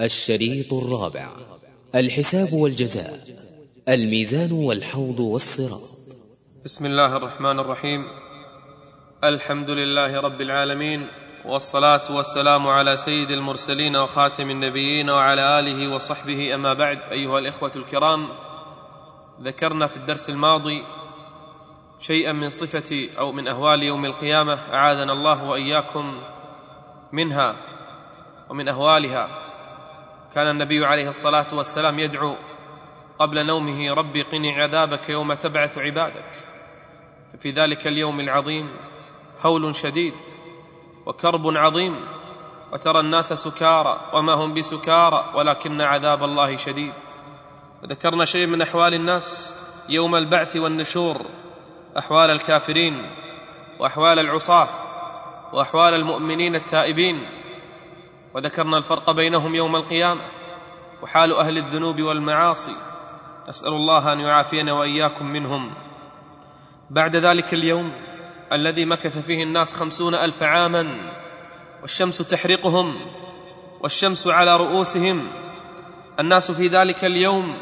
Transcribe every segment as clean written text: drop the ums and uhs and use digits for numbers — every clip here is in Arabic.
الشريط الرابع: الحساب والجزاء، الميزان والحوض والصراط. بسم الله الرحمن الرحيم. الحمد لله رب العالمين، والصلاة والسلام على سيد المرسلين وخاتم النبيين وعلى آله وصحبه، أما بعد. أيها الإخوة الكرام، ذكرنا في الدرس الماضي شيئا من صفة أو من أهوال يوم القيامة، أعاذنا الله وإياكم منها ومن أهوالها. كان النبي عليه الصلاة والسلام يدعو قبل نومه: ربي قني عذابك يوم تبعث عبادك. ففي ذلك اليوم العظيم هول شديد وكرب عظيم، وترى الناس سكارى وما هم بسكارى ولكن عذاب الله شديد. وذكرنا شيء من أحوال الناس يوم البعث والنشور، أحوال الكافرين وأحوال العصاة وأحوال المؤمنين التائبين، وذكرنا الفرق بينهم يوم القيامة وحال أهل الذنوب والمعاصي. نسأل الله أن يعافينا وإياكم منهم. بعد ذلك اليوم الذي مكث فيه الناس 50,000 عاما والشمس تحرقهم والشمس على رؤوسهم، الناس في ذلك اليوم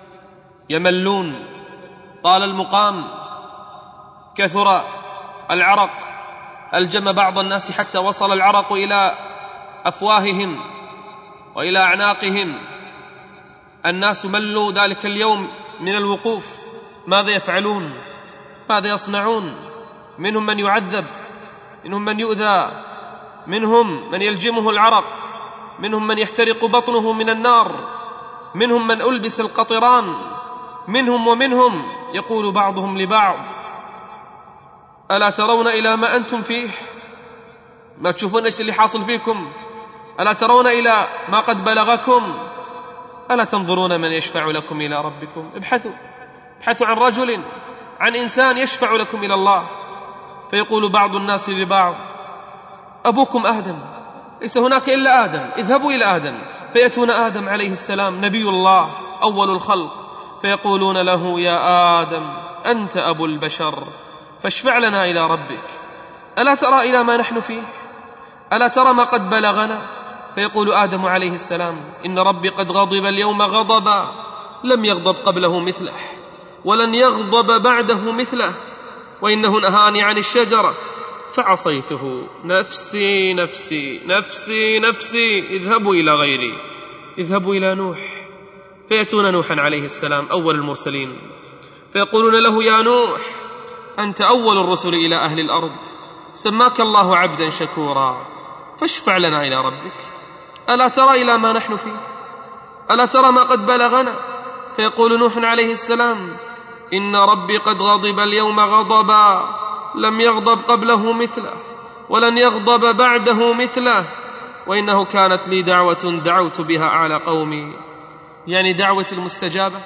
يملون، طال المقام، كثر العرق، ألجم بعض الناس حتى وصل العرق إلى أفواههم وإلى أعناقهم. الناس ملوا ذلك اليوم من الوقوف. ماذا يفعلون؟ ماذا يصنعون؟ منهم من يعذب، منهم من يؤذى، منهم من يلجمه العرق، منهم من يحترق بطنه من النار، منهم من ألبس القطران، ومنهم يقول بعضهم لبعض: ألا ترون إلى ما أنتم فيه؟ ما تشوفون إيش اللي حاصل فيكم؟ ألا ترون إلى ما قد بلغكم؟ ألا تنظرون من يشفع لكم إلى ربكم؟ ابحثوا عن رجل، عن إنسان يشفع لكم إلى الله. فيقول بعض الناس لبعض: أبوكم آدم، ليس هناك إلا آدم، اذهبوا إلى آدم. فيأتون آدم عليه السلام نبي الله أول الخلق، فيقولون له: يا آدم، أنت أبو البشر، فاشفع لنا إلى ربك. ألا ترى إلى ما نحن فيه؟ ألا ترى ما قد بلغنا؟ فيقول آدم عليه السلام: إن ربي قد غضب اليوم غضبا لم يغضب قبله مثله ولن يغضب بعده مثله، وإنه نهاني عن الشجرة فعصيته، نفسي نفسي نفسي نفسي، اذهبوا إلى غيري، اذهبوا إلى نوح. فيأتون نوحا عليه السلام أول المرسلين، فيقولون له: يا نوح، أنت أول الرسل إلى أهل الأرض، سماك الله عبدا شكورا، فاشفع لنا إلى ربك. ألا ترى إلى ما نحن فيه؟ ألا ترى ما قد بلغنا؟ فيقول نوح عليه السلام: إن ربي قد غضب اليوم غضبا لم يغضب قبله مثله ولن يغضب بعده مثله، وإنه كانت لي دعوة دعوت بها على قومي، يعني دعوة المستجابة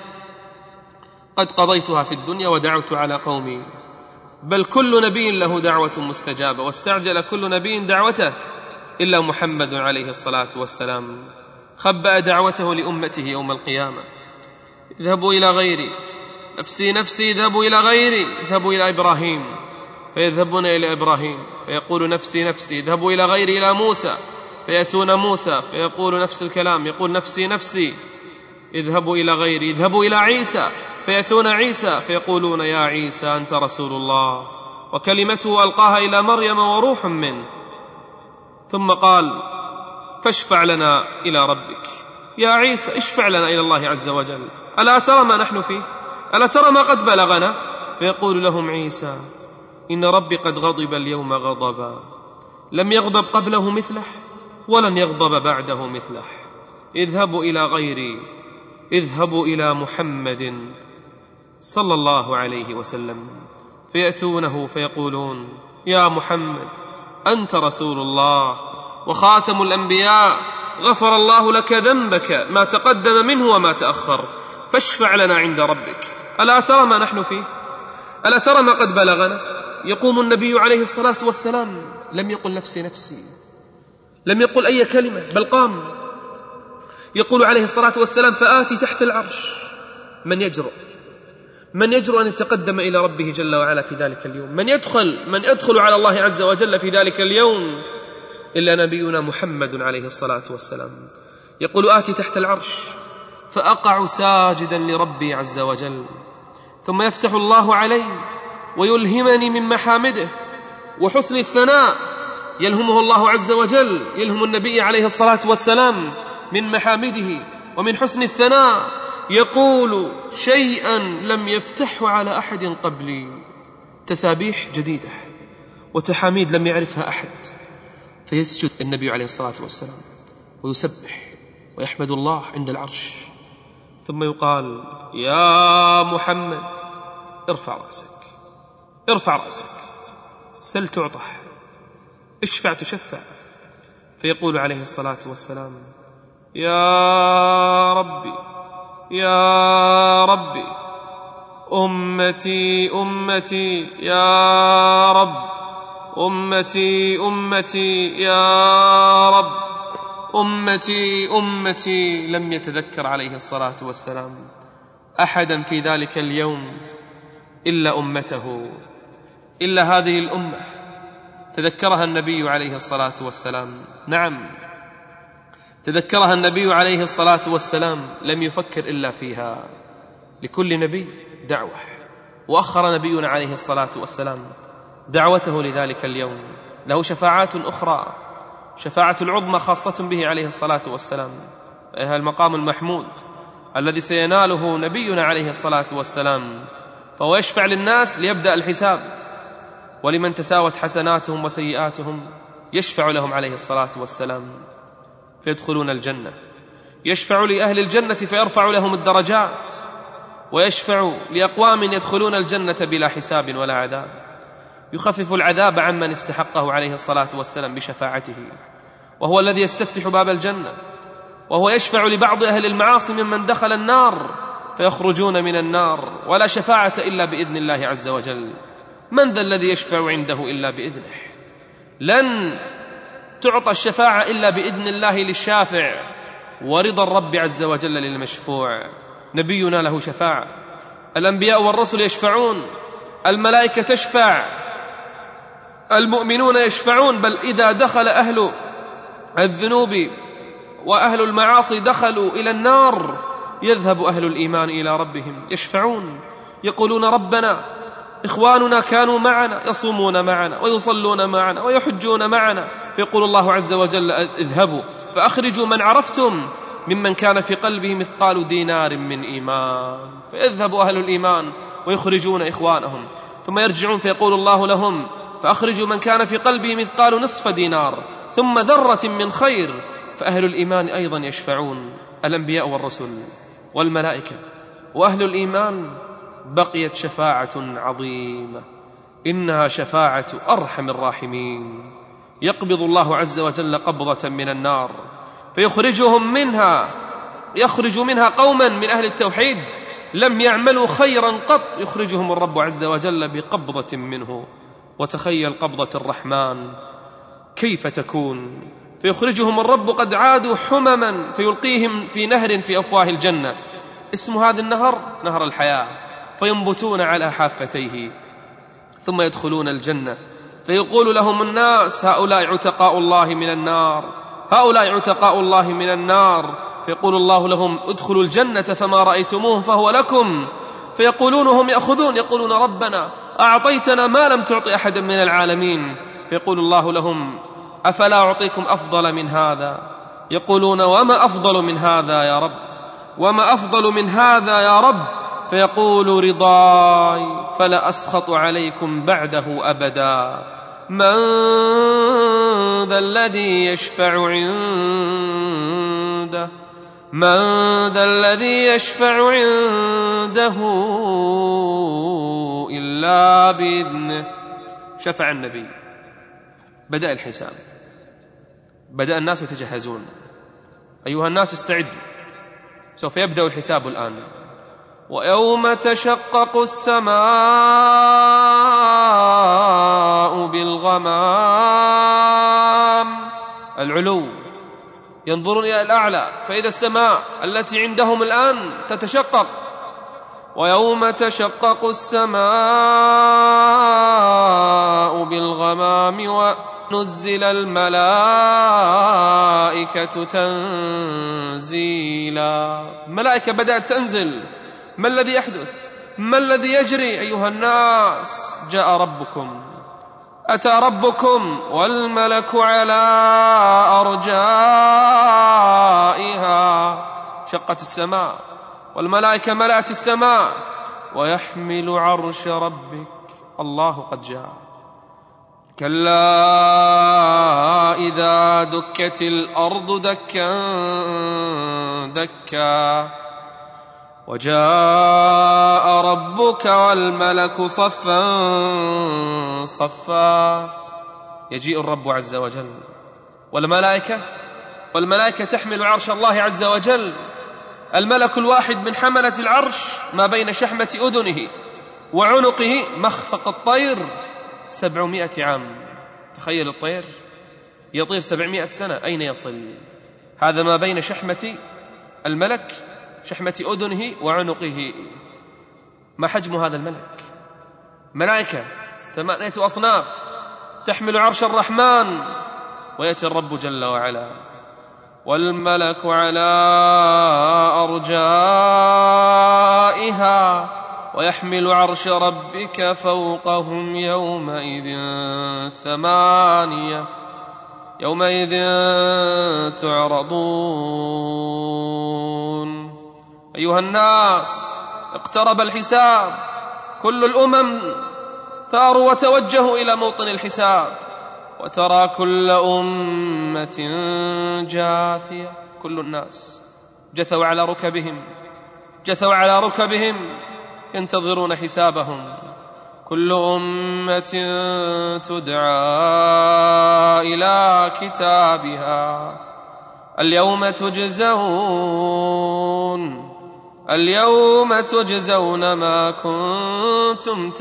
قد قضيتها في الدنيا ودعوت على قومي. بل كل نبي له دعوة مستجابة، واستعجل كل نبي دعوته إلا محمد عليه الصلاة والسلام، خبأ دعوته لأمته يوم القيامة: اذهبوا إلى غيري، نفسي نفسي، اذهبوا إلى غيري، اذهبوا إلى إبراهيم. فيذهبون إلى إبراهيم فيقول: نفسي نفسي، اذهبوا إلى غيري، إلى موسى. فيأتون موسى فيقول نفس الكلام، يقول: نفسي نفسي، اذهبوا إلى غيري، اذهبوا إلى عيسى. فيأتون عيسى فيقولون: يا عيسى، أنت رسول الله وكلمته ألقاها إلى مريم وروح منه. ثم قال: فاشفع لنا إلى ربك. يا عيسى، اشفع لنا إلى الله عز وجل. ألا ترى ما نحن فيه؟ ألا ترى ما قد بلغنا؟ فيقول لهم عيسى: إن ربي قد غضب اليوم غضبا لم يغضب قبله مثله ولن يغضب بعده مثله، اذهبوا إلى غيري، اذهبوا إلى محمد صلى الله عليه وسلم. فيأتونه فيقولون: يا محمد، أنت رسول الله وخاتم الأنبياء، غفر الله لك ذنبك ما تقدم منه وما تأخر، فاشفع لنا عند ربك. ألا ترى ما نحن فيه؟ ألا ترى ما قد بلغنا؟ يقوم النبي عليه الصلاة والسلام، لم يقل نفسي نفسي، لم يقل أي كلمة، بل قام يقول عليه الصلاة والسلام: فآتي تحت العرش من يجرؤ أن يتقدم إلى ربه جل وعلا في ذلك اليوم؟ من يدخل على الله عز وجل في ذلك اليوم إلا نبينا محمد عليه الصلاة والسلام. يقول آتي تحت العرش فأقع ساجدا لربي عز وجل، ثم يفتح الله علي ويلهمني من محامده وحسن الثناء، يلهمه الله عز وجل، يلهم النبي عليه الصلاة والسلام من محامده ومن حسن الثناء، يقول شيئا لم يفتحه على أحد قبلي، تسابيح جديدة وتحاميد لم يعرفها أحد، فيسجد النبي عليه الصلاة والسلام ويسبح ويحمد الله عند العرش، ثم يقال يا محمد ارفع رأسك، ارفع رأسك، سل تعطى، اشفع تشفع. فيقول عليه الصلاة والسلام يا ربي يا ربي، أمتي أمتي يا رب، أمتي أمتي يا رب، أمتي أمتي. لم يتذكر عليه الصلاة والسلام أحدا في ذلك اليوم إلا أمته، إلا هذه الأمة تذكرها النبي عليه الصلاة والسلام. نعم، تذكرها النبي عليه الصلاة والسلام، لم يفكر إلا فيها. لكل نبي دعوة، وأخر نبينا عليه الصلاة والسلام دعوته لذلك اليوم. له شفاعات أخرى، شفاعة العظمى خاصة به عليه الصلاة والسلام، وهي المقام المحمود الذي سيناله نبينا عليه الصلاة والسلام، فهو يشفع للناس ليبدأ الحساب، ولمن تساوت حسناتهم وسيئاتهم يشفع لهم عليه الصلاة والسلام فيدخلون الجنة، يشفع لأهل الجنة فيرفع لهم الدرجات، ويشفع لأقوام يدخلون الجنة بلا حساب ولا عذاب، يخفف العذاب عمن استحقه عليه الصلاة والسلام بشفاعته، وهو الذي يستفتح باب الجنة، وهو يشفع لبعض أهل المعاصي ممن دخل النار فيخرجون من النار، ولا شفاعة إلا بإذن الله عز وجل. من ذا الذي يشفع عنده إلا بإذنه؟ لن تعطى الشفاعة إلا بإذن الله للشافع، ورضا الرب عز وجل للمشفوع. نبينا له شفاعة، الأنبياء والرسل يشفعون، الملائكة تشفع، المؤمنون يشفعون، بل إذا دخل أهل الذنوب وأهل المعاصي دخلوا إلى النار يذهب أهل الإيمان إلى ربهم يشفعون، يقولون ربنا إخواننا كانوا معنا يصومون معنا ويصلون معنا ويحجون معنا، فيقول الله عز وجل اذهبوا فأخرجوا من عرفتم ممن كان في قلبه مثقال دينار من إيمان، فيذهب أهل الإيمان ويخرجون إخوانهم، ثم يرجعون فيقول الله لهم فأخرجوا من كان في قلبه مثقال نصف دينار ثم ذرة من خير، فأهل الإيمان أيضا يشفعون، الأنبياء والرسل والملائكة وأهل الإيمان. بقيت شفاعة عظيمة، إنها شفاعة أرحم الراحمين، يقبض الله عز وجل قبضة من النار فيخرجهم منها، يخرج منها قوما من أهل التوحيد لم يعملوا خيرا قط، يخرجهم الرب عز وجل بقبضة منه. وتخيل قبضة الرحمن كيف تكون، فيخرجهم الرب قد عادوا حمما فيلقيهم في نهر في أفواه الجنة، اسم هذا النهر نهر الحياة، فينبتون على حافتيه، ثم يدخلون الجنة فيقول لهم الناس هؤلاء عتقاء الله من النار، هؤلاء عتقاء الله من النار، فيقول الله لهم ادخلوا الجنة فما رأيتموه فهو لكم، فيقولون هم يأخذون يقولون ربنا أعطيتنا ما لم تعطي أحدا من العالمين، فيقول الله لهم أفلا أعطيكم أفضل من هذا؟ يقولون وما أفضل من هذا يا رب، وما أفضل من هذا يا رب؟ فيقول رضاي فلا أسخط عليكم بعده أبدا، من ذا الذي يشفع عنده، من ذا الذي يشفع عنده إلا بإذنه. شفع النبي، بدأ الحساب، بدأ الناس يتجهزون، أيها الناس استعدوا، سوف يبدأ الحساب الآن. ويوم تشقق السماء بالغمام، العلو، ينظرون إلى الأعلى، فإذا السماء التي عندهم الآن تتشقق. ويوم تشقق السماء بالغمام نزل الملائكة تنزيلا. الملائكة بدأت تنزل. ما الذي يحدث؟ ما الذي يجري أيها الناس؟ جاء ربكم، أتى ربكم والملك على أرجائها. شقت السماء والملائكة ملأت السماء. ويحمل عرش ربك. الله قد جاء. كلا إذا دكت الأرض دكا دكا وجاء ربك والملك صفا صفا. يجيء الرب عز وجل والملائكة تحمل عرش الله عز وجل. الملك الواحد من حملة العرش ما بين شحمة أذنه وعنقه مخفق الطير 700 عام. تخيل الطير يطير 700 سنة، أين يصل؟ هذا ما بين شحمة الملك، شحمة أذنه وعنقه. ما حجم هذا الملك؟ ملائكة 8 أصناف تحمل عرش الرحمن. ويأتي الرب جل وعلا والملك على أرجائها ويحمل عرش ربك فوقهم يومئذ 8 يومئذ تعرضون. أيها الناس اقترب الحساب. كل الأمم ثاروا وتوجهوا إلى موطن الحساب. وترى كل أمة جاثية. كل الناس جثوا على ركبهم ينتظرون حسابهم. كل أمة تدعى إلى كتابها اليوم تجزون ما كنتم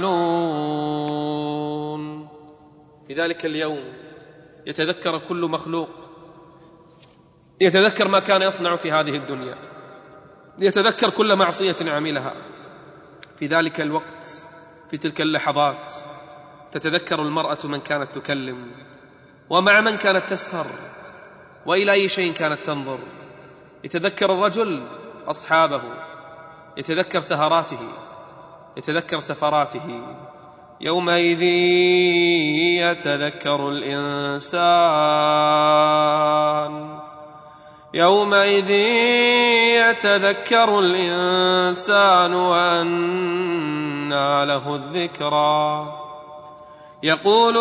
تعملون. في ذلك اليوم يتذكر كل مخلوق، يتذكر ما كان يصنع في هذه الدنيا، يتذكر كل معصية عملها. في ذلك الوقت، في تلك اللحظات، تتذكر المرأة من كانت تكلم، ومع من كانت تسهر، وإلى أي شيء كانت تنظر. يتذكر الرجل أصحابه، يتذكر سهراته، يتذكر سفراته. يومئذ يتذكر الإنسان وأنى له الذكرى. يقول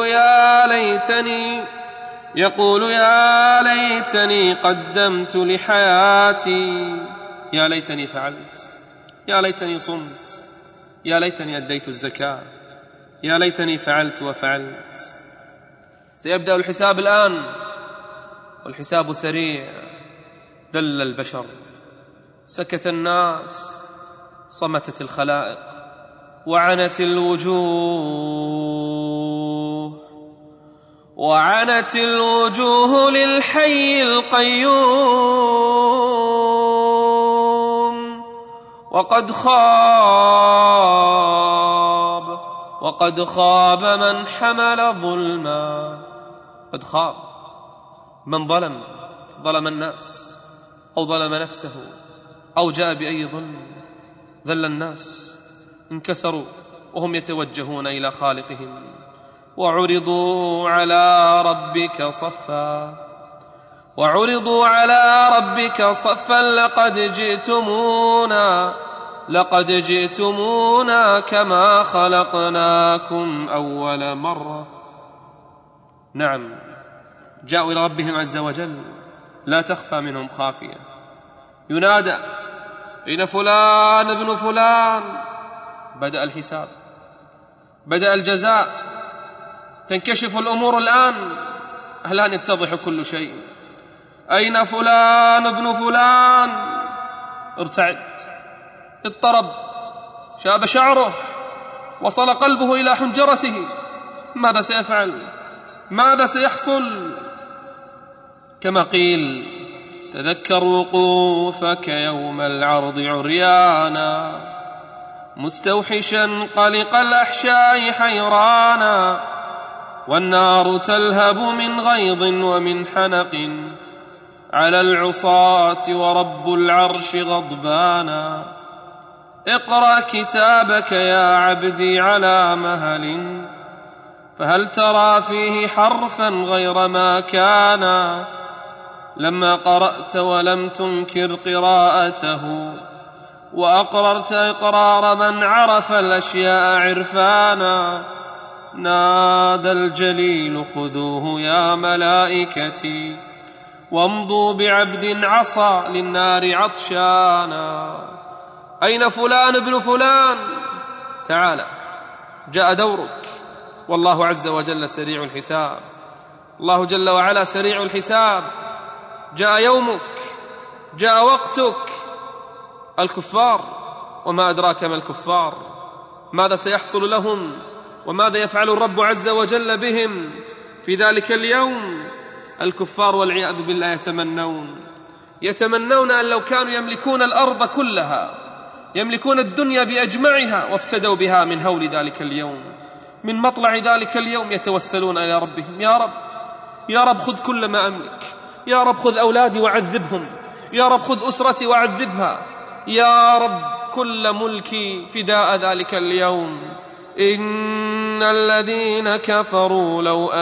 يا ليتني قدمت لحياتي. يا ليتني فعلت، يا ليتني صمت، يا ليتني أديت الزكاة، يا ليتني فعلت وفعلت. سيبدأ الحساب الآن، والحساب سريع. ذل البشر، سكت الناس، صمتت الخلائق، وعنت الوجوه للحي القيوم. وقد خاب من حمل ظلما. قد خاب من ظلم الناس، أو ظلم نفسه، أو جاء بأي ظلم. ذل الناس، انكسروا وهم يتوجهون إلى خالقهم. وعرضوا على ربك صفا لقد جئتمونا كما خلقناكم أول مرة. نعم، جاءوا إلى ربهم عز وجل لا تخفى منهم خافية. ينادى: أين فلان ابن فلان؟ بدأ الحساب، بدأ الجزاء، تنكشف الأمور الآن. الآن يتضح كل شيء. أين فلان ابن فلان؟ ارتعد، اضطرب، شاب شعره، وصل قلبه إلى حنجرته. ماذا سيفعل؟ ماذا سيحصل؟ كما قيل: تذكر وقوفك يوم العرض عريانا، مستوحشا قلق الأحشاء حيرانا، والنار تلهب من غيظ ومن حنق على العصاة ورب العرش غضبانا. اقرأ كتابك يا عبدي على مهل، فهل ترى فيه حرفا غير ما كان؟ لما قرأت ولم تنكر قراءته، وأقررت إقرار من عرف الأشياء عرفانا. نادى الجليل خذوه يا ملائكتي، وامضوا بعبد عصى للنار عطشانا. أين فلان ابن فلان؟ تعال، جاء دورك، والله عز وجل سريع الحساب. الله جل وعلا سريع الحساب. جاء يومك، جاء وقتك. الكفار، وما أدراك ما الكفار، ماذا سيحصل لهم وماذا يفعل الرب عز وجل بهم في ذلك اليوم؟ الكفار والعياذ بالله يتمنون أن لو كانوا يملكون الأرض كلها، يملكون الدنيا بأجمعها، وافتدوا بها من هول ذلك اليوم، من مطلع ذلك اليوم. يتوسلون إلى ربهم: يا رب، يا رب خذ كل ما أملك، يا رب خذ أولادي وعذبهم، يا رب خذ أسرتي وعذبها، يا رب كل ملكي فداء ذلك اليوم. إن الذين كفروا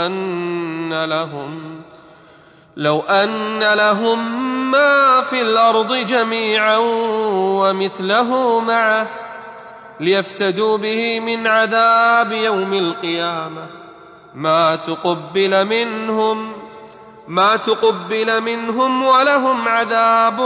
لو أن لهم ما في الأرض جميعا ومثله معه ليفتدوا به من عذاب يوم القيامة ما تقبل منهم ولهم عذاب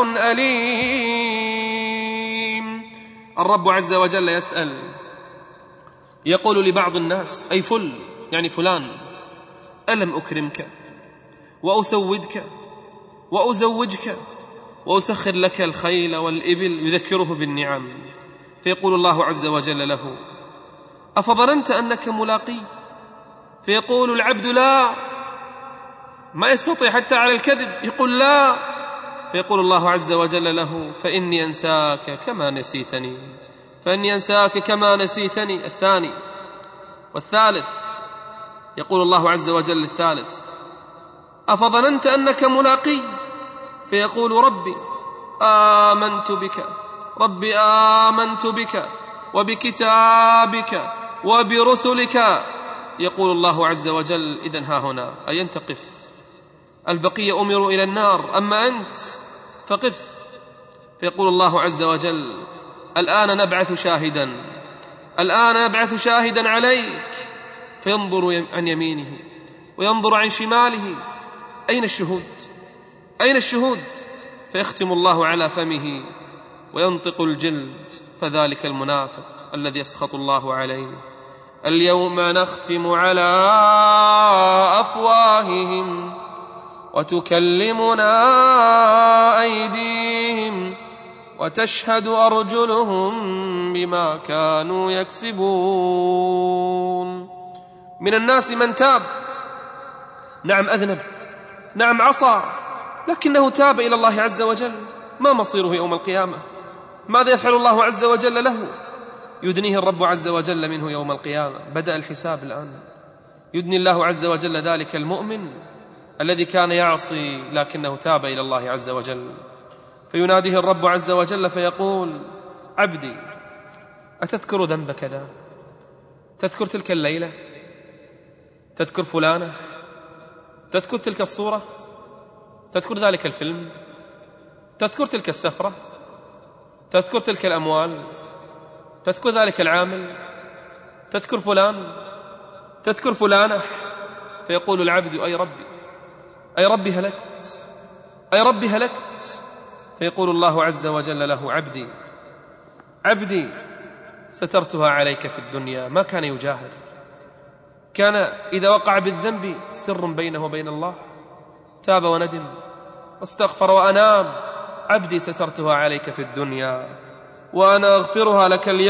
أليم. الرب عز وجل يسأل، يقول لبعض الناس: أي يعني فلان، ألم أكرمك وأسودك وأزوجك وأسخر لك الخيل والإبل؟ يذكره بالنعم. فيقول الله عز وجل له: أفظننت أنك ملاقي؟ فيقول العبد: لا، ما يستطيع حتى على الكذب، يقول لا. فيقول الله عز وجل له: فإني أنساك كما نسيتني، فإني أنساك كما نسيتني. الثاني والثالث، يقول الله عز وجل الثالث: أفظننت أنك ملاقي؟ فيقول: ربي آمنت بك، ربي آمنت بك وبكتابك وبرسلك. يقول الله عز وجل: إذن ها هنا، أين تقف؟ البقية أمروا إلى النار، أما أنت فقف. فيقول الله عز وجل: الآن نبعث شاهدا عليك. فينظر عن يمينه وينظر عن شماله: أين الشهود؟ فيختم الله على فمه وينطق الجلد، فذلك المنافق الذي يسخط الله عليه: اليوم نختم على أفواههم وتكلمنا أيديهم وتشهد أرجلهم بما كانوا يكسبون. من الناس من تاب، نعم أذنب، نعم عصى، لكنه تاب إلى الله عز وجل. ما مصيره يوم القيامة؟ ماذا يفعل الله عز وجل له؟ يدنيه الرب عز وجل منه يوم القيامة. بدأ الحساب الآن. يدني الله عز وجل ذلك المؤمن الذي كان يعصي لكنه تاب إلى الله عز وجل. فيناديه الرب عز وجل فيقول: عبدي، أتذكر ذنب كذا؟ تذكر تلك الليلة؟ تذكر فلانة؟ تذكر تلك الصورة؟ تذكر ذلك الفيلم؟ تذكر تلك السفرة؟ تذكر تلك الأموال؟ تذكر ذلك العامل؟ تذكر فلان؟ تذكر فلانة؟ فيقول العبد: أي ربي هلكت، أي ربي هلكت. فيقول الله عز وجل له: عبدي سترتها عليك في الدنيا. ما كان يجاهر، كان إذا وقع بالذنب سر بينه وبين الله، تاب وندم واستغفر وأنام. عبدي سترتها عليك في الدنيا وأنا أغفرها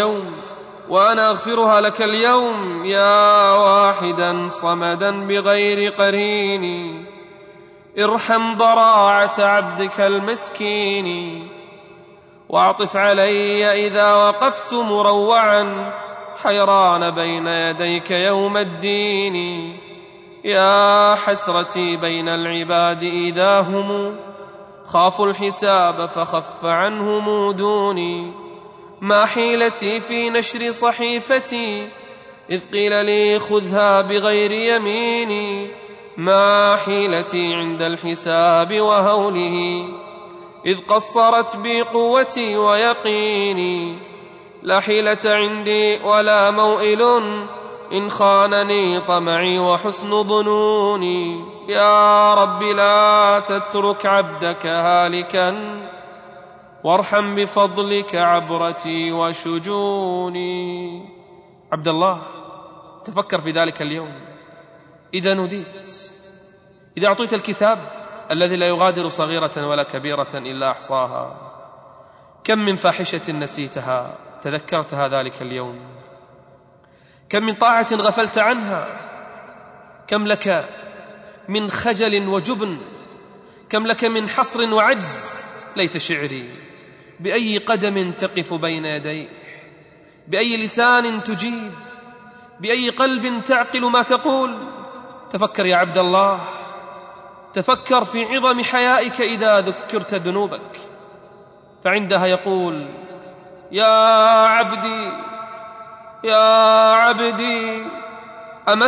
لك اليوم، يا واحدا صمدا بغير قرين، ارحم ضراعة عبدك المسكين، واعطف علي إذا وقفت مروعا حيران بين يديك يوم الدين. يا حسرتي بين العباد إذا هم خافوا الحساب فخف عنهم دوني. ما حيلتي في نشر صحيفتي إذ قيل لي خذها بغير يميني. ما حيلتي عند الحساب وهوله إذ قصرت بي قوتي ويقيني. لا حيلة عندي ولا موئل إن خانني طمعي وحسن ظنوني. يا رب لا تترك عبدك هالكا وارحم بفضلك عبرتي وشجوني. عبد الله، تفكر في ذلك اليوم إذا نوديت، إذا أعطيت الكتاب الذي لا يغادر صغيرة ولا كبيرة إلا أحصاها. كم من فاحشة نسيتها تذكرتها ذلك اليوم، كم من طاعة غفلت عنها، كم لك من خجل وجبن، كم لك من حصر وعجز. ليت شعري بأي قدم تقف بين يديه، بأي لسان تجيب، بأي قلب تعقل ما تقول. تفكر يا عبد الله، تفكر في عظم حيائك إذا ذكرت ذنوبك، فعندها يقول: يا عبدي يا عبدي أما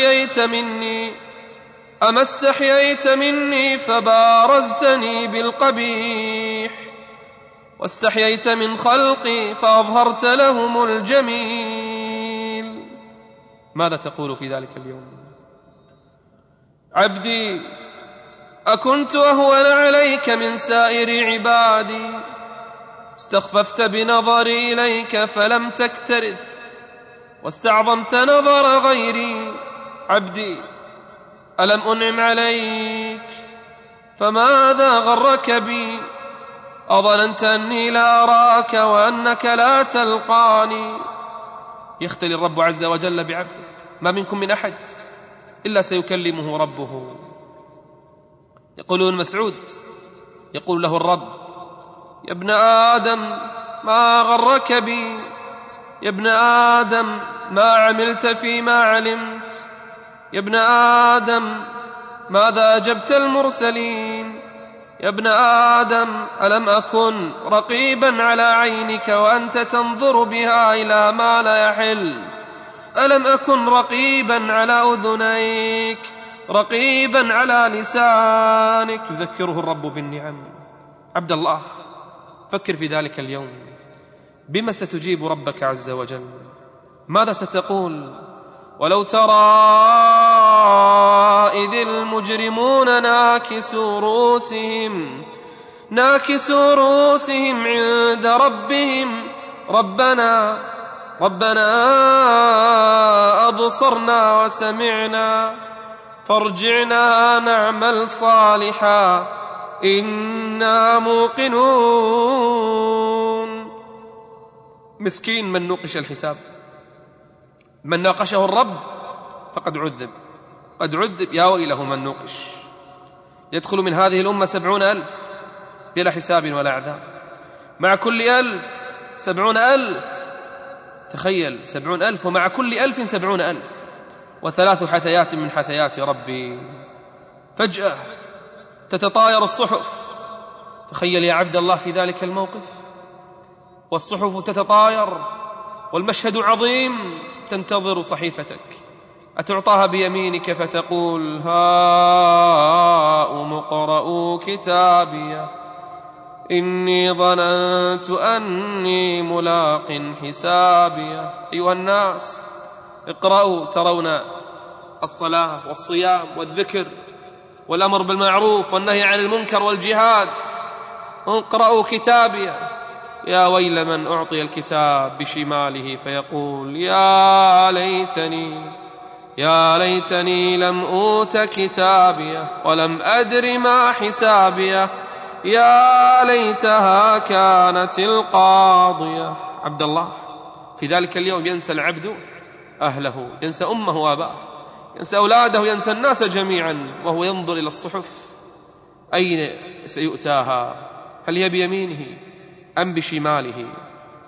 استحييت مني فبارزتني بالقبيح، واستحييت من خلقي فأظهرت لهم الجميل. ماذا تقول في ذلك اليوم؟ عبدي أكنت أهون عليك من سائر عبادي؟ استخففت بنظري إليك فلم تكترث، واستعظمت نظر غيري. عبدي ألم أنعم عليك؟ فماذا غرك بي؟ أظننت أني لا أراك وأنك لا تلقاني. يختلي الرب عز وجل بعبده، ما منكم من أحد إلا سيكلمه ربه. يقولون مسعود يقول له الرب: يا ابن آدم ما غرك بي؟ يا ابن آدم ما عملت فيما علمت؟ يا ابن آدم ماذا أجبت المرسلين؟ يا ابن آدم ألم أكن رقيبا على عينك وأنت تنظر بها إلى ما لا يحل؟ ألم أكن رقيبا على أذنيك، رقيبا على لسانك؟ يذكره الرب بالنعم. عبد الله، فكر في ذلك اليوم، بما ستجيب ربك عز وجل؟ ماذا ستقول؟ ولو ترى إذ المجرمون ناكسوا رؤوسهم عند ربهم: ربنا أبصرنا وسمعنا فارجعنا نعمل صالحا إنا موقنون. مسكين من نوقش الحساب، من ناقشه الرب فقد عذب، قد عذب. يا ويله من نوقش. يدخل من هذه الأمة 70,000 بلا حساب ولا عذاب، مع كل 1000 70,000. تخيل 70,000 ومع كل 1000 70,000، وثلاث حثيات من حثيات ربي. فجأة تتطاير الصحف. تخيل يا عبد الله في ذلك الموقف، والصحف تتطاير والمشهد عظيم، تنتظر صحيفتك. أتعطاها بيمينك فتقول: هاؤم اقرءوا كتابي إني ظننت أني ملاق حسابي. أيها الناس اقرأوا، ترون الصلاة والصيام والذكر والأمر بالمعروف والنهي عن المنكر والجهاد. اقرأوا كتابي. يا ويل من أعطي الكتاب بشماله فيقول: يا ليتني لم أوت كتابي ولم أدر ما حسابي، يا ليتها كانت القاضية. عبد الله، في ذلك اليوم ينسى العبد أهله، ينسى أمه وأباه، ينسى أولاده، ينسى الناس جميعا، وهو ينظر إلى الصحف أين سيؤتاها؟ هل هي بيمينه أم بشماله؟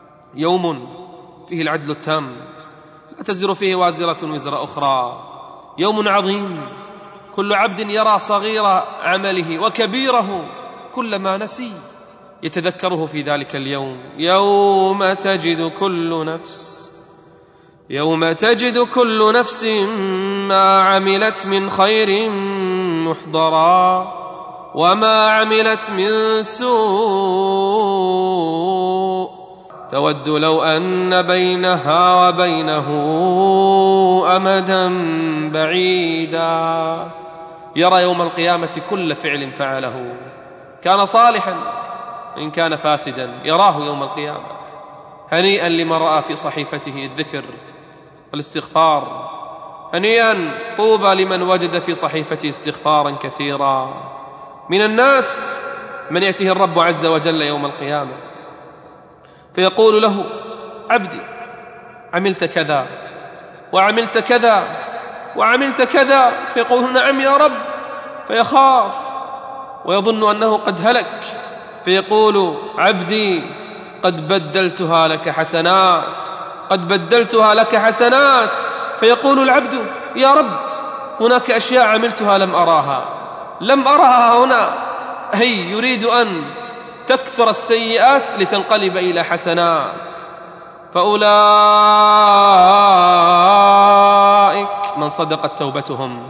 يوم فيه العدل التام، لا تزر فيه وازرة وزر أخرى، يوم عظيم، كل عبد يرى صغير عمله وكبيره كلما نسي يتذكره في ذلك اليوم. يوم تجد كل نفس ما عملت من خير محضرا وما عملت من سوء تود لو أن بينها وبينه أمدا بعيدا. يرى يوم القيامة كل فعل فعله، كان صالحا إن كان فاسدا، يراه يوم القيامة. هنيئا لمن رأى في صحيفته الذكر والاستغفار، هنيئا طوبى لمن وجد في صحيفته استغفارا كثيرا. من الناس من يأتيه الرب عز وجل يوم القيامة فيقول له: عبدي عملت كذا وعملت كذا وعملت كذا، فيقول: نعم يا رب، فيخاف ويظن أنه قد هلك، فيقول: عبدي قد بدلتها لك حسنات، قد بدلتها لك حسنات. فيقول العبد: يا رب، هناك أشياء عملتها لم أراها هنا. هي يريد أن تكثر السيئات لتنقلب إلى حسنات. فأولئك من صدقت توبتهم،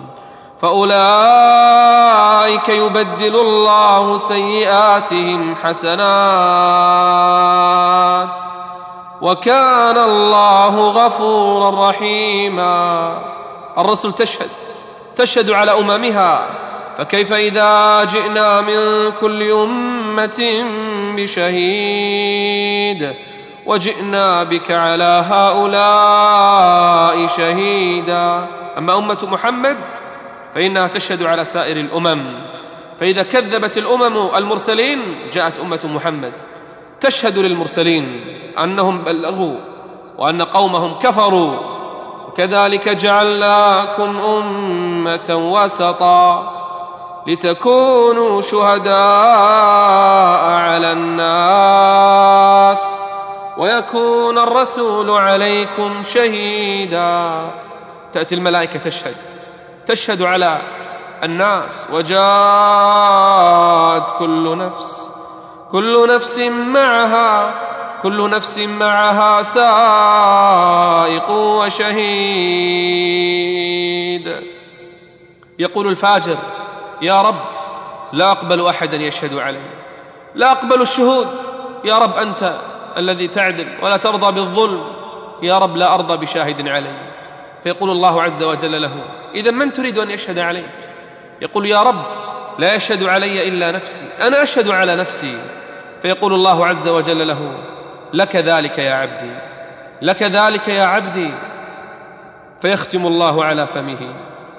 فأولئك يبدل الله سيئاتهم حسنات وكان الله غفورا رحيما. الرسل تشهد على أممها، فكيف إذا جئنا من كل أمة بشهيد وجئنا بك على هؤلاء شهيدا. أما أمة محمد فإنها تشهد على سائر الأمم، فإذا كذبت الأمم المرسلين جاءت أمة محمد تشهد للمرسلين أنهم بلغوا وأن قومهم كفروا. وكذلك جعلناكم أمة وسطا لتكونوا شهداء على الناس ويكون الرسول عليكم شهيدا. تأتي الملائكة تشهد على الناس، وجاءت كل نفس معها سائق وشهيد. يقول الفاجر: يا رب، لا أقبل أحدا يشهد علي، لا أقبل الشهود، يا رب أنت الذي تعدل ولا ترضى بالظلم، يا رب لا أرضى بشاهد علي. فيقول الله عز وجل له: إذا من تريد أن يشهد عليك؟ يقول: يا رب، لا يشهد علي إلا نفسي، أنا أشهد على نفسي. فيقول الله عز وجل له: لك ذلك يا عبدي، لك ذلك يا عبدي. فيختم الله على فمه،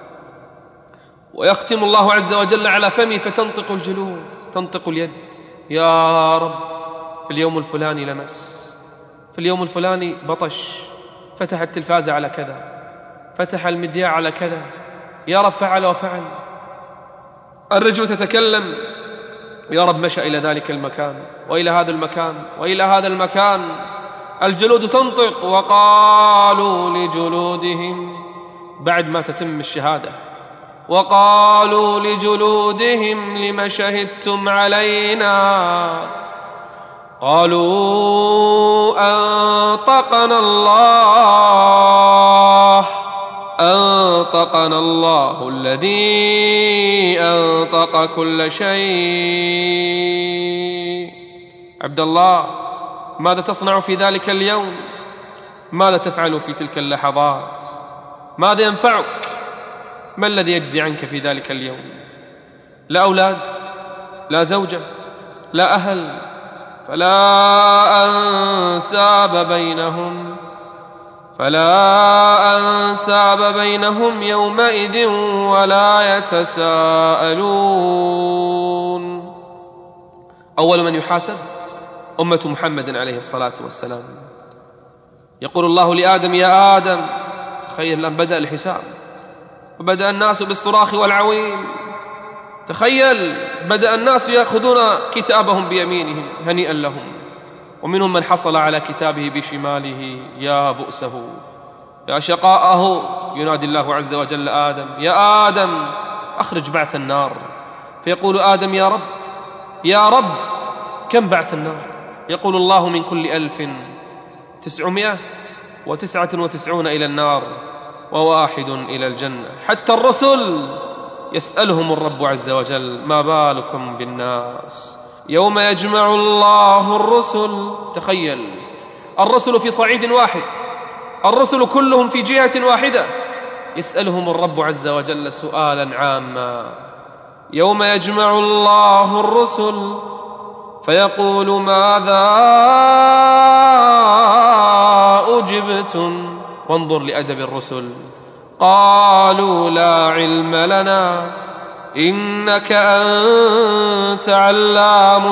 ويختم الله عز وجل على فمه، فتنطق الجلود، تنطق اليد: يا رب، في اليوم الفلاني لمس، في اليوم الفلاني بطش، فتح التلفاز على كذا، فتح المذياع على كذا، يا رب فعل وفعل. الرجل تتكلم: يا رب مشى إلى ذلك المكان وإلى هذا المكان وإلى هذا المكان. الجلود تنطق: وقالوا لجلودهم، بعد ما تتم الشهادة، وقالوا لجلودهم لم شهدتم علينا؟ قالوا أنطقنا الله الذي أنطق كل شيء. عبد الله، ماذا تصنع في ذلك اليوم؟ ماذا تفعل في تلك اللحظات؟ ماذا ينفعك؟ ما الذي يجزي عنك في ذلك اليوم؟ لا أولاد، لا زوجة، لا أهل، فلا أنساب بينهم يومئذ ولا يتساءلون. أول من يحاسب أمة محمد عليه الصلاة والسلام. يقول الله لآدم: يا آدم، تخيل الآن بدأ الحساب، وبدأ الناس بالصراخ والعويل. تخيل بدأ الناس يأخذون كتابهم بيمينهم، هنيئا لهم. ومنهم من حصل على كتابه بشماله، يا بؤسه، يا شقاءه، ينادي الله عز وجل آدم: يا آدم أخرج بعث النار. فيقول آدم: يا رب كم بعث النار؟ يقول الله: من كل 1999 إلى النار و1 إلى الجنة. حتى الرسل يسألهم الرب عز وجل: ما بالكم بالناس؟ يوم يجمع الله الرسل. تخيل، الرسل في صعيد واحد، الرسل كلهم في جهة واحدة، يسألهم الرب عز وجل سؤالا عاما: يوم يجمع الله الرسل فيقول: ماذا أجبتم؟ وانظر لأدب الرسل: قالوا: لا علم لنا إنك أنت علام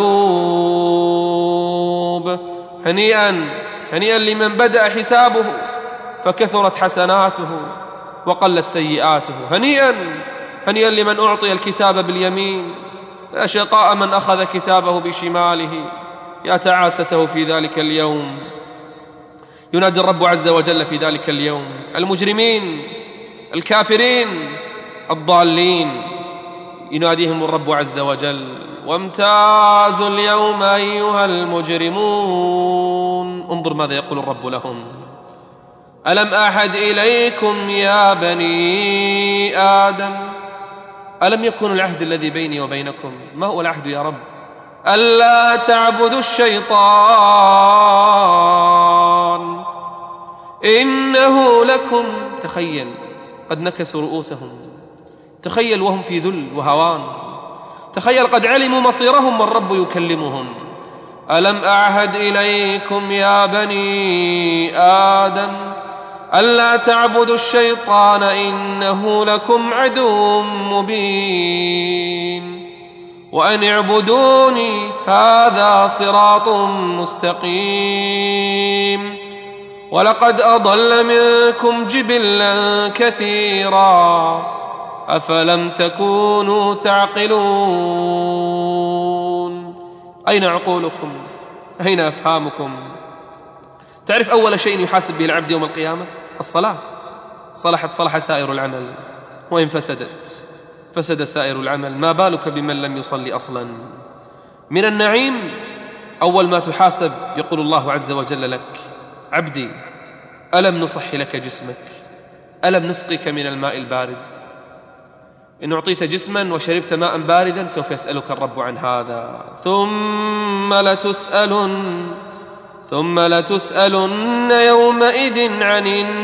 الغيوب. هنيئا لمن بدأ حسابه فكثرت حسناته وقلت سيئاته. هنيئا لمن أعطي الكتاب باليمين. يا شقاء من أخذ كتابه بشماله، يا تعاسته في ذلك اليوم. ينادي الرب عز وجل في ذلك اليوم المجرمين، الكافرين، الضالين، يناديهم الرب عز وجل: وامتازوا اليوم أيها المجرمون. انظر ماذا يقول الرب لهم: ألم أعهد إليكم يا بني آدم؟ ألم يكن العهد الذي بيني وبينكم؟ ما هو العهد يا رب؟ ألا تعبدوا الشيطان إنه لكم. تخيل، قد نكسوا رؤوسهم، تخيل وهم في ذل وهوان، تخيل قد علموا مصيرهم والرب يكلمهم: ألم أعهد إليكم يا بني آدم ألا تعبدوا الشيطان إنه لكم عدو مبين وأن اعبدوني هذا صراط مستقيم ولقد أضل منكم جبلا كثيرا أفلم تكونوا تعقلون. أين عقولكم؟ أين أفهامكم؟ تعرف أول شيء يحاسب به العبد يوم القيامة؟ الصلاة. صلحت صلح سائر العمل، وإن فسدت فسد سائر العمل. ما بالك بمن لم يصلي أصلا؟ من النعيم أول ما تحاسب يقول الله عز وجل لك: عبدي ألم نصح لك جسمك؟ ألم نسقك من الماء البارد؟ إن أعطيت جسما وشربت ماء باردا سوف يسألك الرب عن هذا. ثم لتسألن يومئذ عن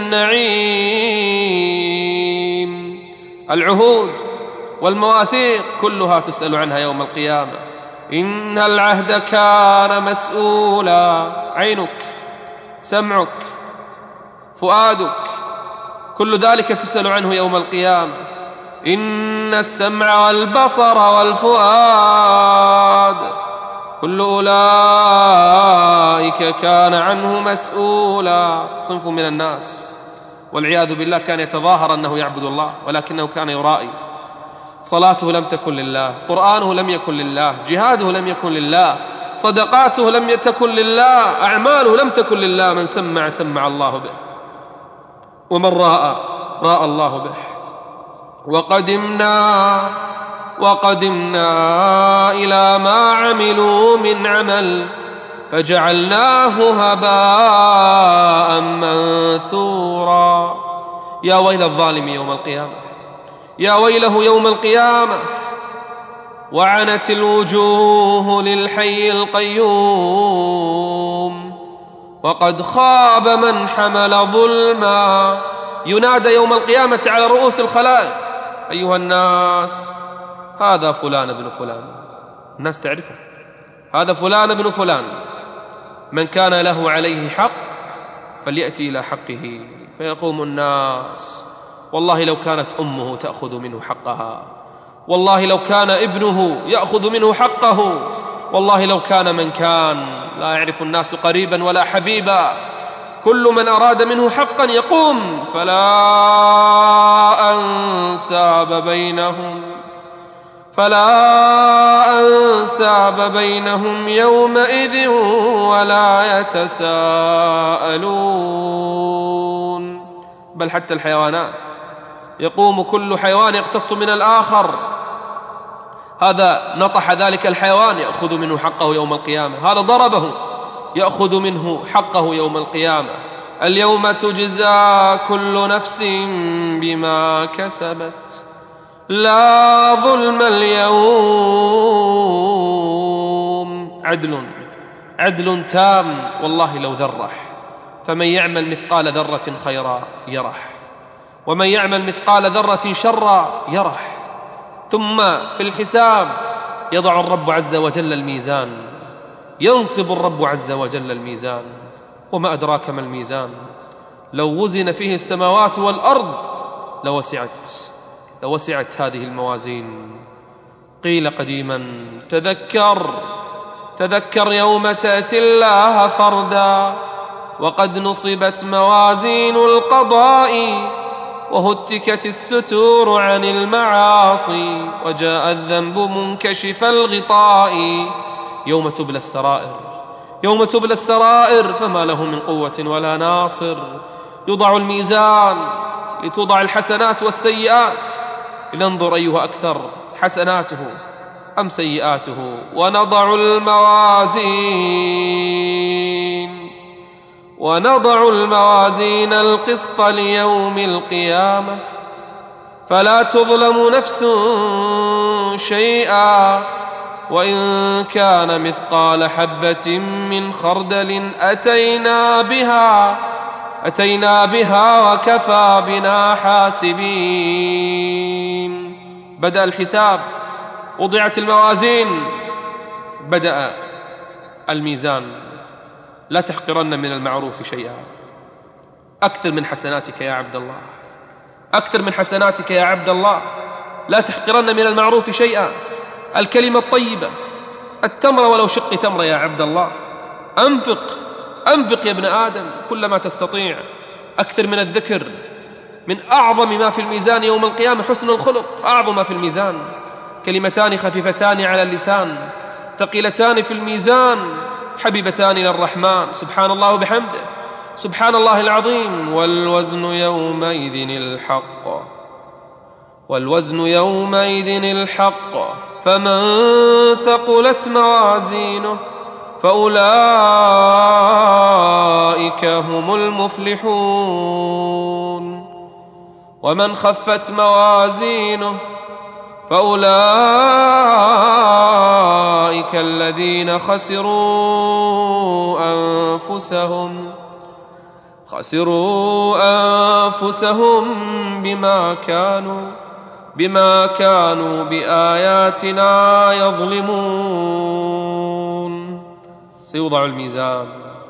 النعيم. العهود والمواثيق كلها تسأل عنها يوم القيامة. إن العهد كان مسؤولا. عينك، سمعك، فؤادك، كل ذلك تسأل عنه يوم القيامة. إن السمع والبصر والفؤاد كل أولئك كان عنه مسؤولا. صنف من الناس والعياذ بالله كان يتظاهر أنه يعبد الله ولكنه كان يرائي. صلاته لم تكن لله، قرآنه لم يكن لله، جهاده لم يكن لله، صدقاته لم تكن لله، أعماله لم تكن لله. من سمع الله به، ومن راى الله به. وقدمنا إلى ما عملوا من عمل فجعلناه هباء منثورا. يا ويل الظالم يوم القيامة، يا ويله يوم القيامة. وعنت الوجوه للحي القيوم وقد خاب من حمل ظلما. ينادى يوم القيامة على رؤوس الخلائق: أيها الناس، هذا فلان ابن فلان. الناس تعرفه، هذا فلان ابن فلان، من كان له عليه حق فليأتي إلى حقه. فيقوم الناس: والله لو كانت أمه تأخذ منه حقها، والله لو كان ابنه يأخذ منه حقه، والله لو كان من كان. لا يعرف الناس قريبا ولا حبيبا. كل من أراد منه حقا يقوم: فلا أنساب بينهم يومئذ ولا يتساءلون. بل حتى الحيوانات، يقوم كل حيوان يقتص من الآخر، هذا نطح ذلك الحيوان يأخذ منه حقه يوم القيامة، هذا ضربه يأخذ منه حقه يوم القيامة. اليوم تجزى كل نفس بما كسبت لا ظلم اليوم. عدل تام والله لو ذرح، فمن يعمل مثقال ذرة خيرا يرح، ومن يعمل مثقال ذرة شرا يرح. ثم في الحساب يضع الرب عز وجل الميزان، ينصب الرب عز وجل الميزان. وما أدراك ما الميزان؟ لو وزن فيه السماوات والأرض لوسعت هذه الموازين. قيل قديما تذكر يوم تأتي الله فردا، وقد نصبت موازين القضاء، وهتكت الستور عن المعاصي، وجاء الذنب منكشف الغطاء. يوم تبلى السرائر فما له من قوة ولا ناصر. يوضع الميزان لتوضع الحسنات والسيئات، لننظر أيها أكثر حسناته أم سيئاته. ونضع الموازين القسط ليوم القيامة، فلا تظلم نفس شيئا، وإن كان مثقال حبة من خردل أتينا بها وكفى بنا حاسبين. بدأ الحساب، وضعت الموازين، بدأ الميزان. لا تحقرن من المعروف شيئا. أكثر من حسناتك يا عبد الله، أكثر من حسناتك يا عبد الله. لا تحقرن من المعروف شيئا. الكلمة الطيبة، التمر ولو شق تمرة يا عبد الله. أنفق يا ابن آدم كلما تستطيع. أكثر من الذكر. من أعظم ما في الميزان يوم القيامة حسن الخلق، أعظم ما في الميزان. كلمتان خفيفتان على اللسان ثقيلتان في الميزان، حبيبتان إلى الرحمن، سبحان الله وبحمده، سبحان الله العظيم. والوزن يومئذ الحق، فمن ثقلت موازينه فأولئك هم المفلحون، ومن خفت موازينه فأولئك الذين خسروا أنفسهم بما كانوا بآياتنا يظلمون. سيوضع الميزان،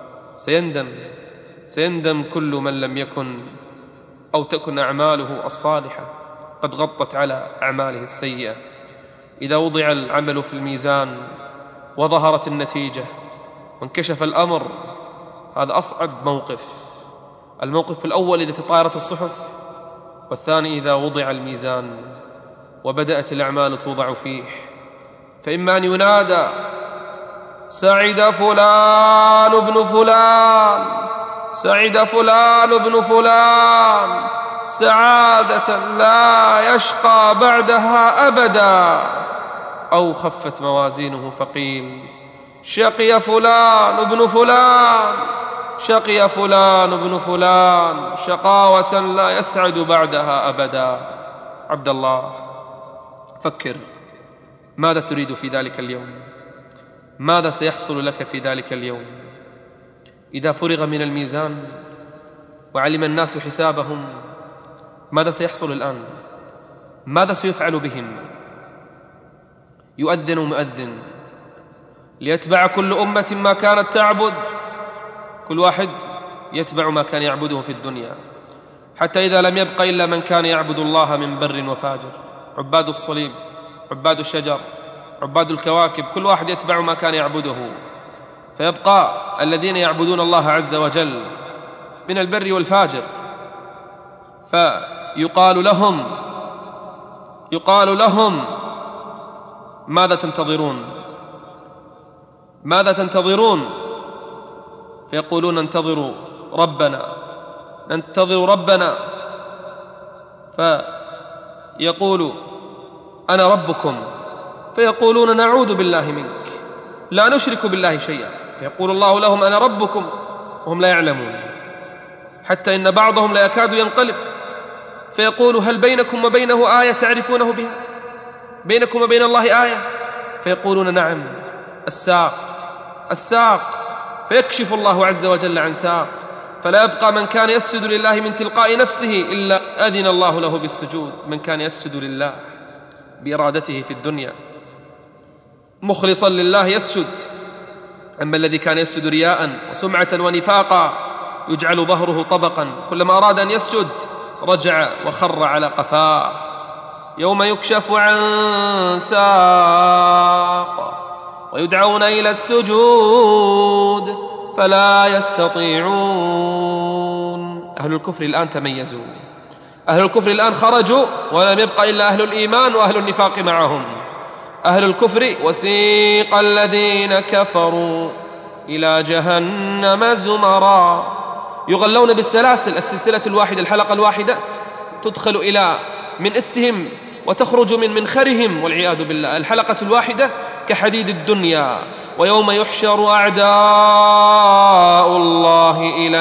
سيندم كل من لم يكن أو تكن أعماله الصالحة قد غطت على أعماله السيئة. إذا وضع العمل في الميزان وظهرت النتيجة وانكشف الأمر، هذا أصعب موقف. الموقف الأول إذا تطايرت الصحف، والثاني إذا وضع الميزان وبدأت الأعمال توضع فيه. فإما أن ينادى سعد فلان ابن فلان، سعد فلان ابن فلان سعادة لا يشقى بعدها أبدا، أو خفت موازينه فقيل شقي فلان ابن فلان، شقي فلان ابن فلان شقاوة لا يسعد بعدها أبدا. عبد الله، فكر، ماذا تريد في ذلك اليوم؟ ماذا سيحصل لك في ذلك اليوم؟ إذا فرغ من الميزان وعلم الناس حسابهم، ماذا سيحصل الآن؟ ماذا سيفعل بهم؟ يؤذن مؤذن ليتبع كل أمة ما كانت تعبد، كل واحد يتبع ما كان يعبده في الدنيا، حتى إذا لم يبق إلا من كان يعبد الله من بر وفاجر، عباد الصليب، عباد الشجر، عباد الكواكب، كل واحد يتبع ما كان يعبده، فيبقى الذين يعبدون الله عز وجل من البر والفاجر. فيقال لهم ماذا تنتظرون؟ ماذا تنتظرون؟ فيقولون ننتظر ربنا فيقول أنا ربكم، فيقولون نعوذ بالله منك، لا نشرك بالله شيئا، فيقول الله لهم أنا ربكم وهم لا يعلمون، حتى إن بعضهم لا يكاد ينقلب فيقول هل بينكم وبينه آية تعرفونه بها؟ بينكم وبين الله آية؟ فيقولون نعم، الساق، فيكشف الله عز وجل عن ساق، فلا يبقى من كان يسجد لله من تلقاء نفسه إلا أذن الله له بالسجود، من كان يسجد لله بإرادته في الدنيا مخلصا لله يسجد. أما الذي كان يسجد رياء وسمعة ونفاقا يجعل ظهره طبقا، كلما أراد أن يسجد رجع وخر على قفاه. يوم يكشف عن ساق ويدعون إلى السجود فلا يستطيعون. أهل الكفر الآن تميزوا، أهل الكفر الآن خرجوا ولم يبق إلا أهل الإيمان وأهل النفاق معهم. أهل الكفر وسيق الذين كفروا إلى جهنم زمرا، يغلون بالسلاسل، السلسلة الواحدة، الحلقة الواحدة تدخل إلى من استهم وتخرج من منخرهم والعياذ بالله. الحلقة الواحدة كحديد الدنيا. ويوم يحشر أعداء الله إلى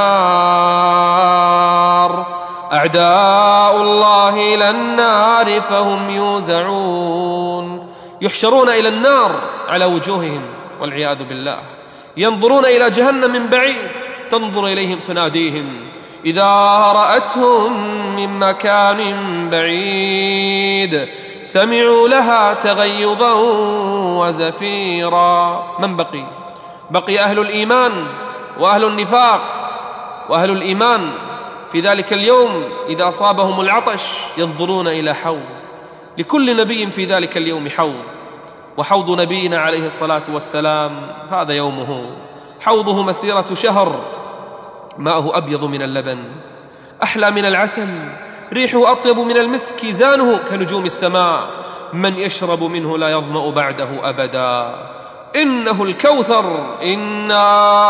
النار، أعداء الله إلى النار فهم يوزعون. يحشرون إلى النار على وجوههم والعياذ بالله، ينظرون إلى جهنم من بعيد، تنظر إليهم تناديهم إذا رأتهم من مكان بعيد سمعوا لها تغيظا وزفيرا. من بقي؟ بقي أهل الإيمان وأهل النفاق. وأهل الإيمان في ذلك اليوم إذا أصابهم العطش ينظرون إلى حوض، لكل نبي في ذلك اليوم حوض، وحوض نبينا عليه الصلاة والسلام هذا يومه، حوضه مسيرة شهر، ماءه أبيض من اللبن، أحلى من العسل، ريحه أطيب من المسك، ميزانه كنجوم السماء، من يشرب منه لا يظمأ بعده أبدا. إنه الكوثر، إنا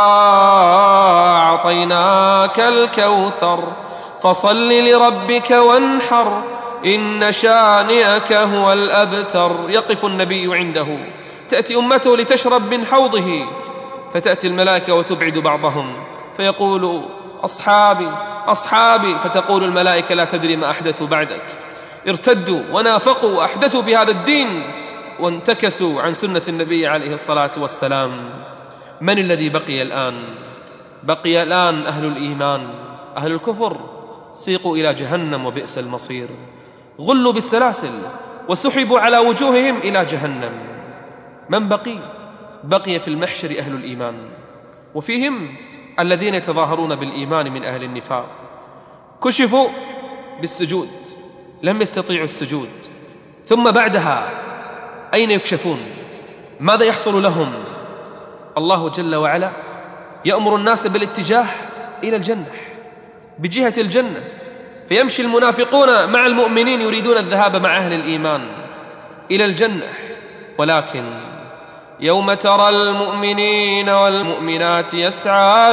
أعطيناك الكوثر فصل لربك وانحر إن شانئك هو الأبتر. يقف النبي عنده، تأتي أمته لتشرب من حوضه، فتأتي الملائكة وتبعد بعضهم فيقول أصحابي أصحابي، فتقول الملائكة لا تدري ما أحدثوا بعدك، ارتدوا ونافقوا وأحدثوا في هذا الدين وانتكسوا عن سنة النبي عليه الصلاة والسلام. من الذي بقي الآن؟ بقي الآن أهل الإيمان. أهل الكفر سيقوا إلى جهنم وبئس المصير، غلوا بالسلاسل وسحبوا على وجوههم إلى جهنم. من بقي؟ بقي في المحشر أهل الإيمان، وفيهم الذين يتظاهرون بالإيمان من أهل النفاق، كشفوا بالسجود لم يستطيعوا السجود، ثم بعدها أين يكشفون؟ ماذا يحصل لهم؟ الله جل وعلا يأمر الناس بالاتجاه إلى الجنة، بجهة الجنة، فيمشي المنافقون مع المؤمنين يريدون الذهاب مع أهل الإيمان إلى الجنة. ولكن يوم ترى المؤمنين والمؤمنات يسعى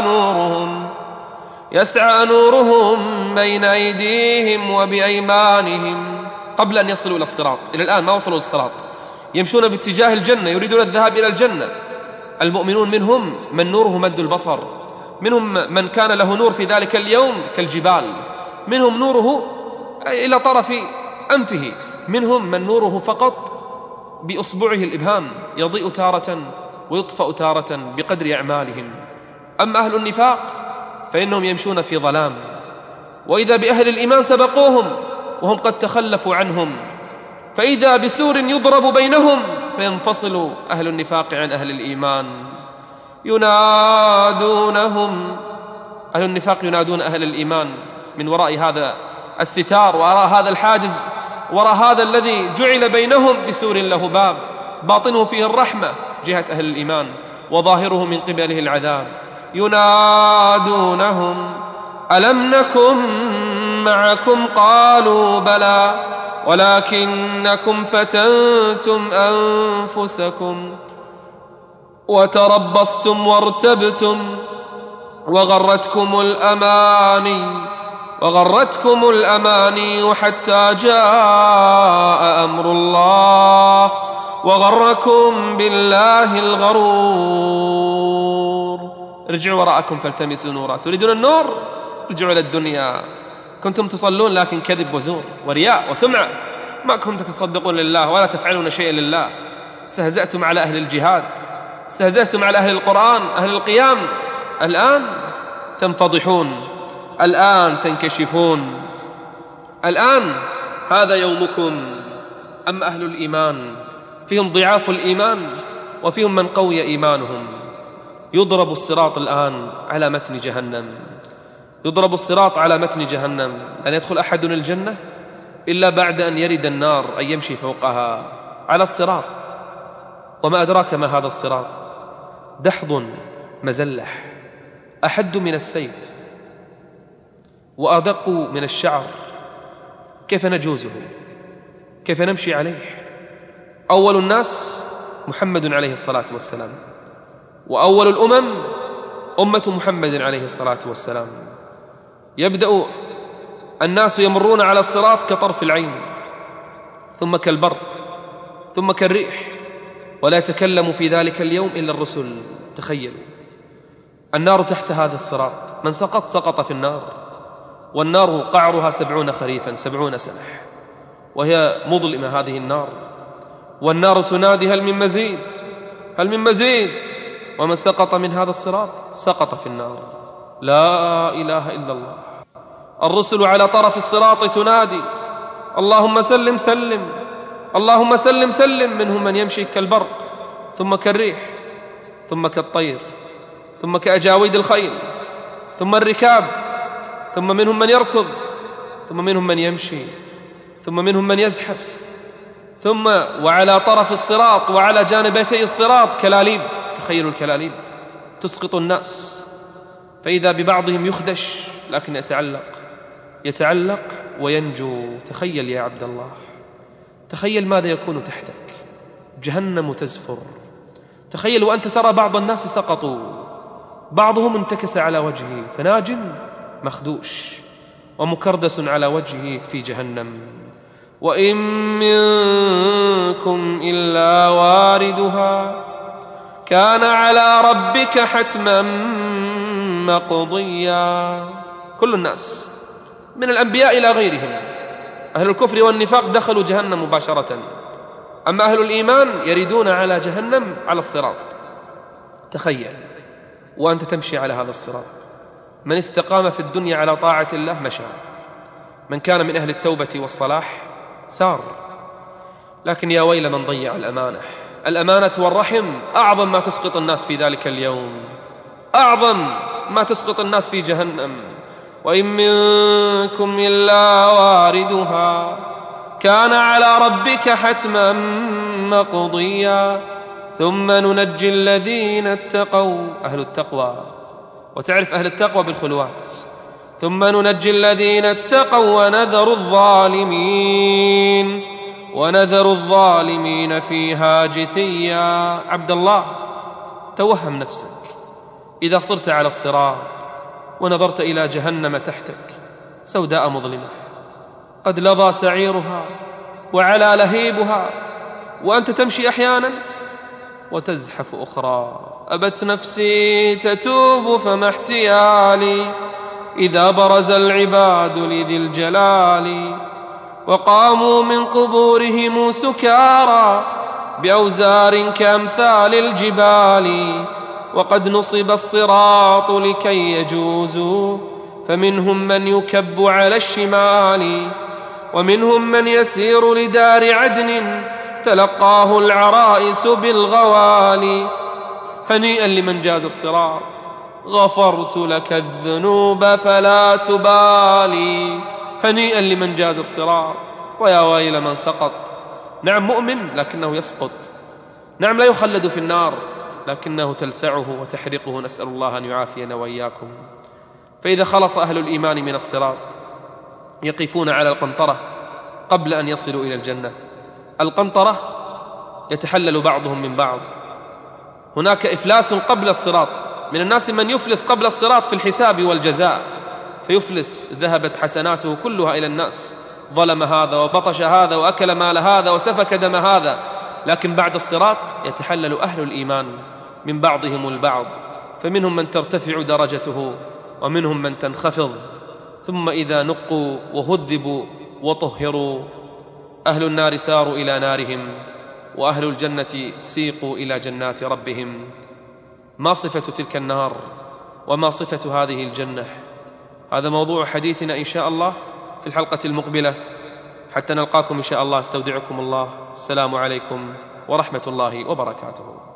نورهم بين أيديهم وبأيمانهم قبل أن يصلوا إلى الصراط. إلى الآن ما وصلوا الصراط، يمشون باتجاه الجنة، يريدون الذهاب إلى الجنة. المؤمنون منهم من نوره مد البصر، منهم من كان له نور في ذلك اليوم كالجبال، منهم نوره إلى طرف أنفه، منهم من نوره فقط بأصبعه الإبهام، يضيء تارة ويطفأ تارة بقدر أعمالهم. أما أهل النفاق فإنهم يمشون في ظلام، وإذا بأهل الإيمان سبقوهم وهم قد تخلفوا عنهم، فإذا بسور يضرب بينهم فينفصل أهل النفاق عن أهل الإيمان. ينادونهم، أهل النفاق ينادون أهل الإيمان من وراء هذا الستار، وراء هذا الحاجز، وراء هذا الذي جعل بينهم بسور له باب باطنه فيه الرحمة جهة أهل الإيمان وظاهره من قبله العذاب. ينادونهم ألم نكن معكم قالوا بلى ولكنكم فتنتم أنفسكم وتربصتم وارتبتم وغرتكم الأماني وغرتكم الأماني حتى جاء أمر الله وغركم بالله الغرور. ارجعوا وراءكم فالتمسوا نورا. تريدون النور؟ ارجعوا إلى الدنيا. كنتم تصلون لكن كذب وزور ورياء وسمعة، ما كنتم تصدقون لله ولا تفعلون شيئا لله. استهزأتم على أهل الجهاد، استهزأتم على أهل القرآن، أهل القيام. الآن تنفضحون، الآن تنكشفون، الآن هذا يومكم. أما أهل الإيمان فيهم ضعاف الإيمان وفيهم من قوي إيمانهم. يضرب الصراط الآن على متن جهنم، يضرب الصراط على متن جهنم. لن يدخل أحد الجنة إلا بعد أن يرد النار أن يمشي فوقها على الصراط. وما أدراك ما هذا الصراط؟ دحض مزلح، أحد من السيف وأدق من الشعر. كيف نجوزه؟ كيف نمشي عليه؟ أول الناس محمد عليه الصلاة والسلام، وأول الأمم أمة محمد عليه الصلاة والسلام. يبدأ الناس يمرون على الصراط كطرف العين، ثم كالبرق، ثم كالريح، ولا يتكلم في ذلك اليوم إلا الرسل. تخيلوا النار تحت هذا الصراط، من سقط سقط في النار، والنار قعرها 70 خريفا 70 سنة، وهي مظلمة هذه النار. والنار تنادي هل من مزيد، هل من مزيد، ومن سقط من هذا الصراط سقط في النار. لا إله إلا الله. الرسل على طرف الصراط تنادي اللهم سلم سلم، اللهم سلم سلم. منهم من يمشي كالبرق، ثم كالريح، ثم كالطير، ثم كأجاويد الخيل، ثم الركاب، ثم منهم من يركض، ثم منهم من يمشي، ثم منهم من يزحف، ثم وعلى طرف الصراط وعلى جانبتي الصراط كلاليب. تخيلوا الكلاليب تسقط الناس، فإذا ببعضهم يخدش لكن يتعلق وينجو. تخيل يا عبد الله، تخيل ماذا يكون تحتك. جهنم تزفر. تخيل وأنت ترى بعض الناس سقطوا، بعضهم انتكس على وجهه فناج مخدوش ومكردس على وجهه في جهنم. وإن منكم إلا واردها كان على ربك حتما مقضيا. كل الناس من الأنبياء إلى غيرهم، أهل الكفر والنفاق دخلوا جهنم مباشرة، أما أهل الإيمان يريدون على جهنم على الصراط. تخيل وأنت تمشي على هذا الصراط. من استقام في الدنيا على طاعة الله مشى، من كان من أهل التوبة والصلاح سار. لكن يا ويل من ضيع الأمانة. الأمانة والرحم أعظم ما تسقط الناس في ذلك اليوم، أعظم ما تسقط الناس في جهنم. وإن منكم إلا واردها كان على ربك حتما مقضيا ثم ننجي الذين اتقوا، أهل التقوى، وتعرف أهل التقوى بالخلوات. ثم ننجي الذين اتقوا ونذر الظالمين فيها جثيا. عبد الله، توهم نفسك إذا صرت على الصراط ونظرت إلى جهنم تحتك سوداء مظلمة، قد لظى سعيرها وعلى لهيبها، وأنت تمشي أحيانا وتزحف أخرى. أبت نفسي تتوب فما احتيالي إذا برز العباد لذي الجلال وقاموا من قبورهم سكارى بأوزار كأمثال الجبال وقد نصب الصراط لكي يجوزوا فمنهم من يكب على الشمال ومنهم من يسير لدار عدن تلقاه العرائس بالغوالي. هنيئا لمن جاز الصراط، غفرت لك الذنوب فلا تبالي. هنيئا لمن جاز الصراط، ويا ويل من سقط. نعم مؤمن لكنه يسقط، نعم لا يخلد في النار لكنه تلسعه وتحرقه. نسأل الله أن يعافينا وإياكم. فإذا خلص أهل الإيمان من الصراط يقفون على القنطرة قبل أن يصلوا إلى الجنة. القنطرة يتحلل بعضهم من بعض. هناك إفلاس قبل الصراط، من الناس من يفلس قبل الصراط في الحساب والجزاء، فيفلس، ذهبت حسناته كلها إلى الناس، ظلم هذا وبطش هذا وأكل مال هذا وسفك دم هذا. لكن بعد الصراط يتحلل أهل الإيمان من بعضهم البعض، فمنهم من ترتفع درجته ومنهم من تنخفض، ثم إذا نقوا وهذبوا وطهروا أهل النار ساروا إلى نارهم، وأهل الجنة سيقوا إلى جنات ربهم. ما صفة تلك النار وما صفة هذه الجنة؟ هذا موضوع حديثنا إن شاء الله في الحلقة المقبلة، حتى نلقاكم إن شاء الله. استودعكم الله. السلام عليكم ورحمة الله وبركاته.